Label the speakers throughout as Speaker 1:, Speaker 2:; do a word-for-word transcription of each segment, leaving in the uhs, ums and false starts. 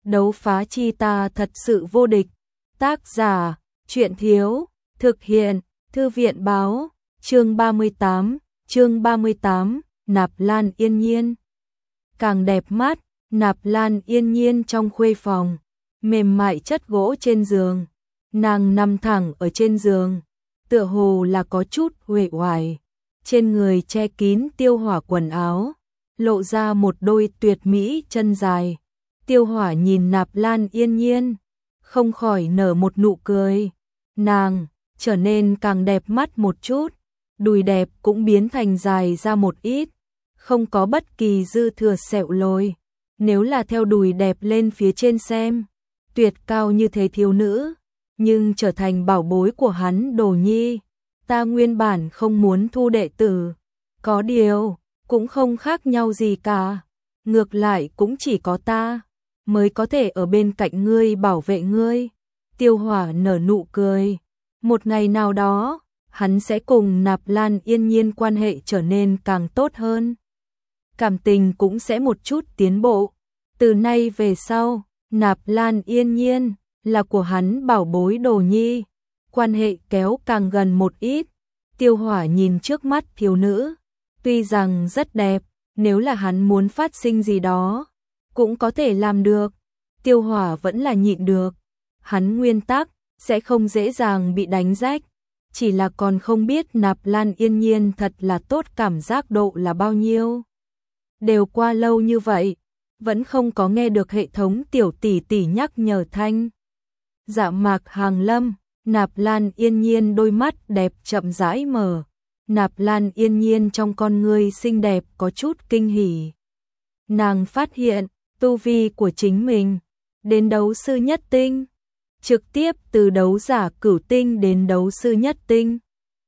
Speaker 1: Đấu phá chi ta thật sự vô địch. Tác giả, Truyện Thiếu, thực hiện, Thư viện Báo, chương ba mươi tám, chương ba mươi tám, Nạp Lan Yên Nhiên. Càng đẹp mắt, Nạp Lan Yên Nhiên trong khuê phòng, mềm mại chất gỗ trên giường, nàng nằm thẳng ở trên giường, tựa hồ là có chút uể oải, trên người che kín Tiêu Hỏa quần áo, lộ ra một đôi tuyệt mỹ chân dài. Tiêu Hỏa nhìn Nạp Lan Yên Nhiên, không khỏi nở một nụ cười, nàng trở nên càng đẹp mắt một chút, đùi đẹp cũng biến thành dài ra một ít, không có bất kỳ dư thừa sẹo lồi. Nếu là theo đùi đẹp lên phía trên xem, tuyệt cao như thế thiếu nữ, nhưng trở thành bảo bối của hắn Đồ Nhi. Ta nguyên bản không muốn thu đệ tử, có điều, cũng không khác nhau gì cả, ngược lại cũng chỉ có ta mới có thể ở bên cạnh ngươi bảo vệ ngươi. Tiêu Hỏa nở nụ cười, một ngày nào đó, hắn sẽ cùng Nạp Lan Yên Nhiên quan hệ trở nên càng tốt hơn. Cảm tình cũng sẽ một chút tiến bộ. Từ nay về sau, Nạp Lan Yên Nhiên là của hắn bảo bối Đồ Nhi, quan hệ kéo càng gần một ít. Tiêu Hỏa nhìn trước mắt thiếu nữ, tuy rằng rất đẹp, nếu là hắn muốn phát sinh gì đó, cũng có thể làm được. Tiêu Hỏa vẫn là nhịn được, hắn nguyên tắc sẽ không dễ dàng bị đánh rách, chỉ là còn không biết Nạp Lan Yên Nhiên thật là tốt cảm giác độ là bao nhiêu. Đều qua lâu như vậy, vẫn không có nghe được hệ thống tiểu tỷ tỷ nhắc nhở thanh. Dạ mạc hàng lâm, Nạp Lan Yên Nhiên đôi mắt đẹp chậm rãi mở. Nạp Lan Yên Nhiên trong con ngươi xinh đẹp có chút kinh hỉ. Nàng phát hiện, tu vi của chính mình, đến đấu sư nhất tinh, trực tiếp từ đấu giả cửu tinh đến đấu sư nhất tinh.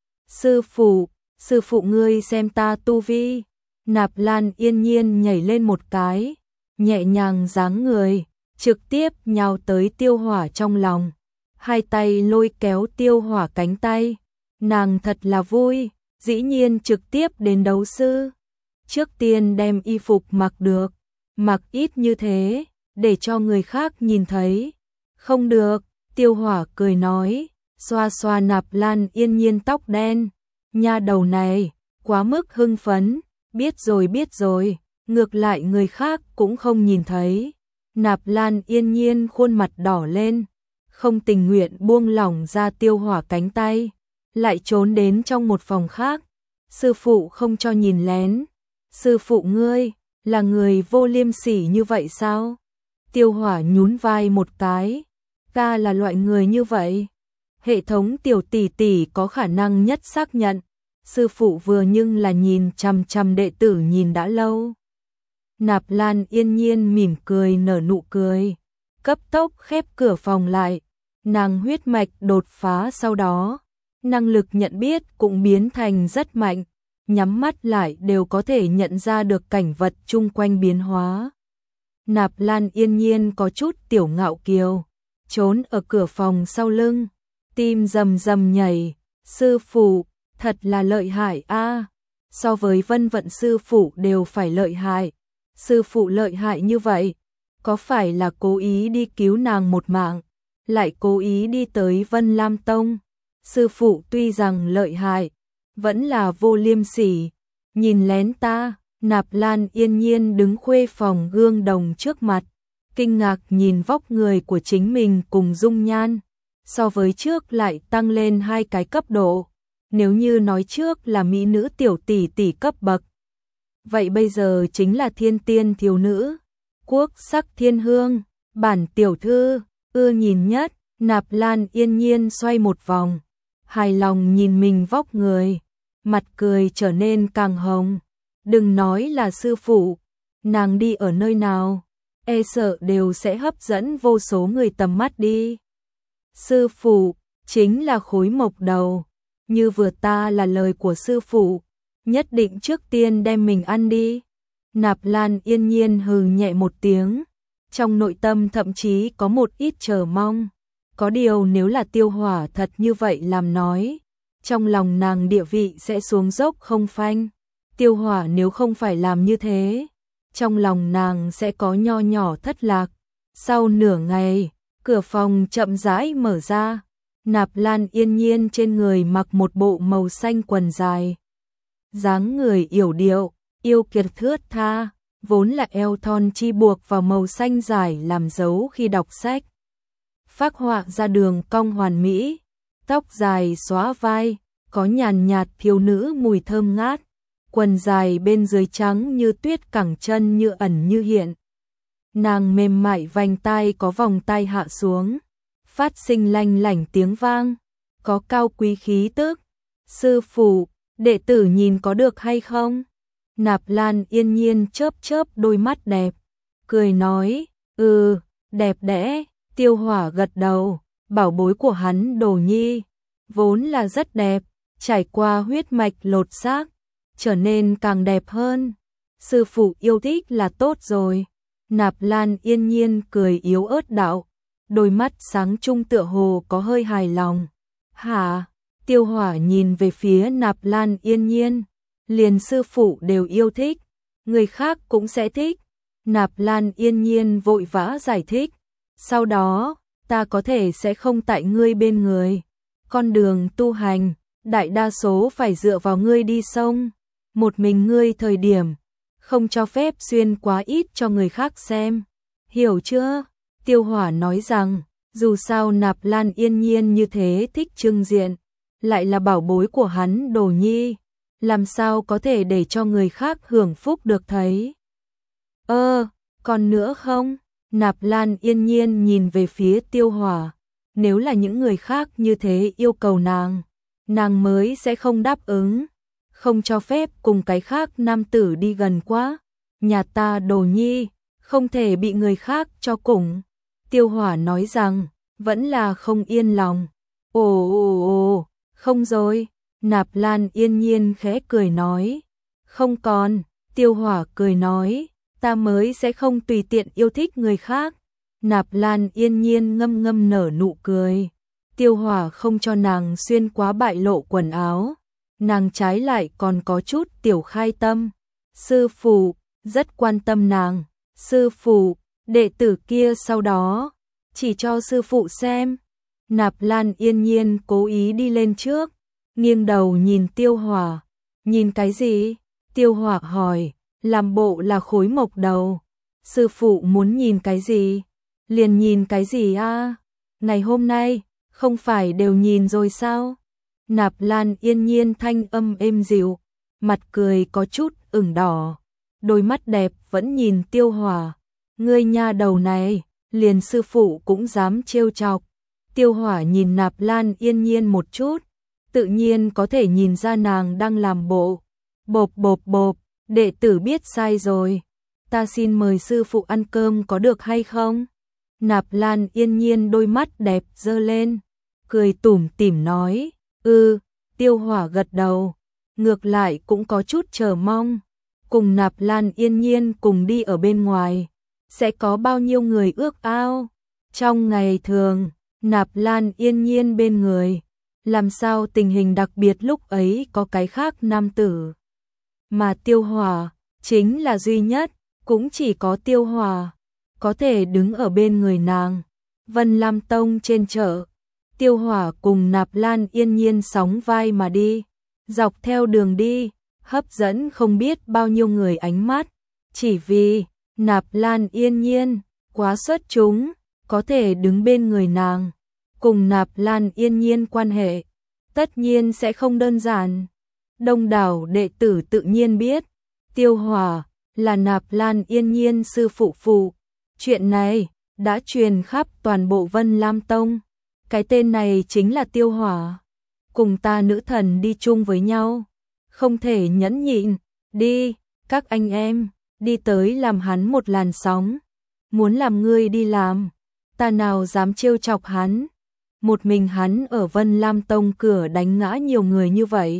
Speaker 1: Sư phụ, sư phụ ngươi xem ta tu vi. Nạp Lan Yên Nhiên nhảy lên một cái, nhẹ nhàng dáng người, trực tiếp nhào tới Tiêu Hỏa trong lòng, hai tay lôi kéo Tiêu Hỏa cánh tay. Nàng thật là vui, dĩ nhiên trực tiếp đến đấu sư. Trước tiên đem y phục mặc được, mặc ít như thế, để cho người khác nhìn thấy. Không được, Tiêu Hỏa cười nói, xoa xoa Nạp Lan Yên Nhiên tóc đen. Nha đầu này, quá mức hưng phấn, biết rồi biết rồi, ngược lại người khác cũng không nhìn thấy. Nạp Lan Yên Nhiên khuôn mặt đỏ lên, không tình nguyện buông lỏng ra Tiêu Hỏa cánh tay, lại trốn đến trong một phòng khác. Sư phụ không cho nhìn lén. Sư phụ ngươi, là người vô liêm sỉ như vậy sao? Tiêu Hỏa nhún vai một cái, ta là loại người như vậy. Hệ thống tiểu tỷ tỷ có khả năng nhất xác nhận, sư phụ vừa nhưng là nhìn chằm chằm đệ tử nhìn đã lâu. Nạp Lan Yên Nhiên mỉm cười nở nụ cười, cấp tốc khép cửa phòng lại. Nàng huyết mạch đột phá sau đó, năng lực nhận biết cũng biến thành rất mạnh, nhắm mắt lại đều có thể nhận ra được cảnh vật chung quanh biến hóa. Nạp Lan Yên Nhiên có chút tiểu ngạo kiều, trốn ở cửa phòng sau lưng, tim rầm rầm nhảy. Sư phụ, thật là lợi hại a, so với Vân Vận sư phụ đều phải lợi hại. Sư phụ lợi hại như vậy, có phải là cố ý đi cứu nàng một mạng, lại cố ý đi tới Vân Lam Tông? Sư phụ tuy rằng lợi hại, vẫn là vô liêm sỉ, nhìn lén ta. Nạp Lan Yên Nhiên đứng khuê phòng gương đồng trước mặt, kinh ngạc nhìn vóc người của chính mình cùng dung nhan, so với trước lại tăng lên hai cái cấp độ. Nếu như nói trước là mỹ nữ tiểu tỷ tỷ cấp bậc, vậy bây giờ chính là thiên tiên thiếu nữ, quốc sắc thiên hương, bản tiểu thư ưa nhìn nhất. Nạp Lan Yên Nhiên xoay một vòng, hài lòng nhìn mình vóc người, mặt cười trở nên càng hồng. Đừng nói là sư phụ, nàng đi ở nơi nào, e sợ đều sẽ hấp dẫn vô số người tầm mắt đi. Sư phụ, chính là khối mộc đầu, như vừa ta là lời của sư phụ, nhất định trước tiên đem mình ăn đi. Nạp Lan Yên Nhiên hừ nhẹ một tiếng, trong nội tâm thậm chí có một ít chờ mong. Có điều nếu là Tiêu Hỏa thật như vậy làm nói, trong lòng nàng địa vị sẽ xuống dốc không phanh. Tiêu Hỏa nếu không phải làm như thế, trong lòng nàng sẽ có nho nhỏ thất lạc. Sau nửa ngày, cửa phòng chậm rãi mở ra. Nạp Lan Yên Nhiên trên người mặc một bộ màu xanh quần dài. Dáng người yểu điệu, yêu kiệt thướt tha, vốn là eo thon chi buộc vào màu xanh dài làm dấu khi đọc sách. Phác họa ra đường cong hoàn mỹ, tóc dài xóa vai, có nhàn nhạt thiếu nữ mùi thơm ngát, quần dài bên dưới trắng như tuyết, cẳng chân như ẩn như hiện. Nàng mềm mại vành tai có vòng tai hạ xuống, phát sinh lanh lảnh tiếng vang, có cao quý khí tức. Sư phụ, đệ tử nhìn có được hay không? Nạp Lan Yên Nhiên chớp chớp đôi mắt đẹp, cười nói, ừ, đẹp đẽ. Tiêu Hỏa gật đầu, bảo bối của hắn Đồ Nhi, vốn là rất đẹp, trải qua huyết mạch lột xác, trở nên càng đẹp hơn. Sư phụ yêu thích là tốt rồi. Nạp Lan Yên Nhiên cười yếu ớt đạo, đôi mắt sáng trung tựa hồ có hơi hài lòng. Hả? Tiêu Hỏa nhìn về phía Nạp Lan Yên Nhiên, liền sư phụ đều yêu thích, người khác cũng sẽ thích. Nạp Lan Yên Nhiên vội vã giải thích, sau đó, ta có thể sẽ không tại ngươi bên người. Con đường tu hành, đại đa số phải dựa vào ngươi đi sông, một mình ngươi thời điểm, không cho phép xuyên quá ít cho người khác xem. Hiểu chưa? Tiêu Hỏa nói rằng, dù sao Nạp Lan Yên Nhiên như thế thích trưng diện, lại là bảo bối của hắn Đồ Nhi, làm sao có thể để cho người khác hưởng phúc được thấy. Ơ, còn nữa không? Nạp Lan Yên Nhiên nhìn về phía Tiêu Hỏa, nếu là những người khác như thế yêu cầu nàng, nàng mới sẽ không đáp ứng, không cho phép cùng cái khác nam tử đi gần quá. Nhà ta Đồ Nhi, không thể bị người khác cho cùng. Tiêu Hỏa nói rằng, vẫn là không yên lòng. Ồ ồ ồ, không rồi. Nạp Lan Yên Nhiên khẽ cười nói, không còn. Tiêu Hỏa cười nói, ta mới sẽ không tùy tiện yêu thích người khác. Nạp Lan Yên Nhiên ngâm ngâm nở nụ cười. Tiêu Hỏa không cho nàng xuyên quá bại lộ quần áo, nàng trái lại còn có chút tiểu khai tâm. Sư phụ rất quan tâm nàng. Sư phụ, đệ tử kia sau đó chỉ cho sư phụ xem. Nạp Lan Yên Nhiên cố ý đi lên trước, nghiêng đầu nhìn Tiêu Hỏa. Nhìn cái gì? Tiêu Hỏa hỏi, làm bộ là khối mộc đầu. Sư phụ muốn nhìn cái gì? Liền nhìn cái gì a? Ngày hôm nay, không phải đều nhìn rồi sao? Nạp Lan Yên Nhiên thanh âm êm dịu, mặt cười có chút ửng đỏ, đôi mắt đẹp vẫn nhìn Tiêu Hỏa. Ngươi nha đầu này, liền sư phụ cũng dám trêu chọc. Tiêu Hỏa nhìn Nạp Lan Yên Nhiên một chút, tự nhiên có thể nhìn ra nàng đang làm bộ. Bộp bộp bộp, đệ tử biết sai rồi. Ta xin mời sư phụ ăn cơm có được hay không? Nạp Lan Yên Nhiên đôi mắt đẹp dơ lên, cười tủm tỉm nói, ư. Tiêu Hỏa gật đầu, ngược lại cũng có chút chờ mong. Cùng Nạp Lan Yên Nhiên cùng đi ở bên ngoài, sẽ có bao nhiêu người ước ao. Trong ngày thường, Nạp Lan Yên Nhiên bên người, làm sao tình hình đặc biệt lúc ấy có cái khác nam tử. Mà Tiêu Hỏa chính là duy nhất, cũng chỉ có Tiêu Hỏa có thể đứng ở bên người nàng. Vân Lam Tông trên chợ, Tiêu Hỏa cùng Nạp Lan Yên Nhiên sóng vai mà đi, dọc theo đường đi, hấp dẫn không biết bao nhiêu người ánh mắt, chỉ vì Nạp Lan Yên Nhiên quá xuất chúng, có thể đứng bên người nàng. Cùng Nạp Lan Yên Nhiên quan hệ tất nhiên sẽ không đơn giản. Đông đảo đệ tử tự nhiên biết Tiêu Hỏa là Nạp Lan Yên Nhiên sư phụ phụ. Chuyện này đã truyền khắp toàn bộ Vân Lam Tông. Cái tên này chính là Tiêu Hỏa. Cùng ta nữ thần đi chung với nhau, không thể nhẫn nhịn. Đi, các anh em, đi tới làm hắn một làn sóng. Muốn làm ngươi đi làm, ta nào dám trêu chọc hắn. Một mình hắn ở Vân Lam Tông cửa đánh ngã nhiều người như vậy.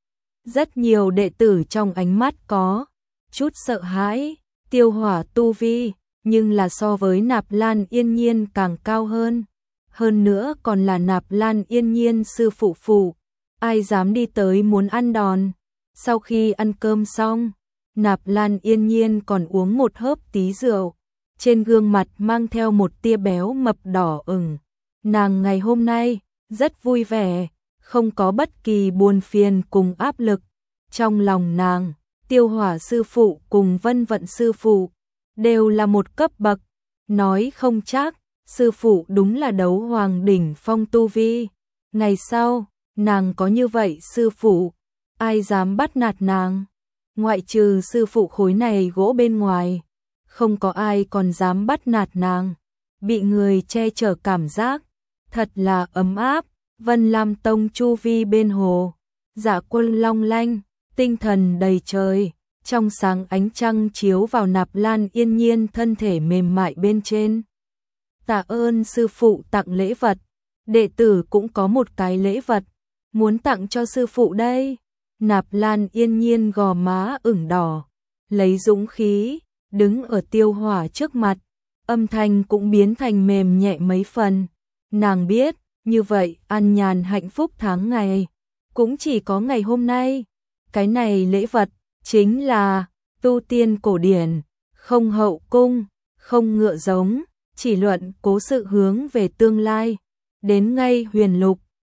Speaker 1: Rất nhiều đệ tử trong ánh mắt có chút sợ hãi. Tiêu Hỏa tu vi, nhưng là so với Nạp Lan Yên Nhiên càng cao hơn. Hơn nữa còn là Nạp Lan Yên Nhiên sư phụ phụ. Ai dám đi tới muốn ăn đòn. Sau khi ăn cơm xong, Nạp Lan Yên Nhiên còn uống một hớp tí rượu. trên gương mặt mang theo một tia béo mập đỏ ửng. Nàng ngày hôm nay rất vui vẻ, không có bất kỳ buồn phiền cùng áp lực. Trong lòng nàng, Tiêu Hỏa sư phụ cùng Vân Vận sư phụ đều là một cấp bậc, nói không chắc sư phụ đúng là đấu hoàng đỉnh phong tu vi. Ngày sau, nàng có như vậy sư phụ, ai dám bắt nạt nàng? Ngoại trừ sư phụ khối này gỗ bên ngoài, không có ai còn dám bắt nạt nàng. Bị người che chở cảm giác thật là ấm áp. Vân Lam Tông chu vi bên hồ, Dạ Quân long lanh, tinh thần đầy trời, trong sáng ánh trăng chiếu vào Nạp Lan Yên Nhiên thân thể mềm mại bên trên. Tạ ơn sư phụ tặng lễ vật, đệ tử cũng có một cái lễ vật muốn tặng cho sư phụ đây. Nạp Lan Yên Nhiên gò má ửng đỏ, lấy dũng khí đứng ở Tiêu Hỏa trước mặt, âm thanh cũng biến thành mềm nhẹ mấy phần. Nàng biết, như vậy an nhàn hạnh phúc tháng ngày cũng chỉ có ngày hôm nay. Cái này lễ vật chính là tu tiên cổ điển, không hậu cung, không ngựa giống, chỉ luận cố sự hướng về tương lai. Đến ngay huyền lục,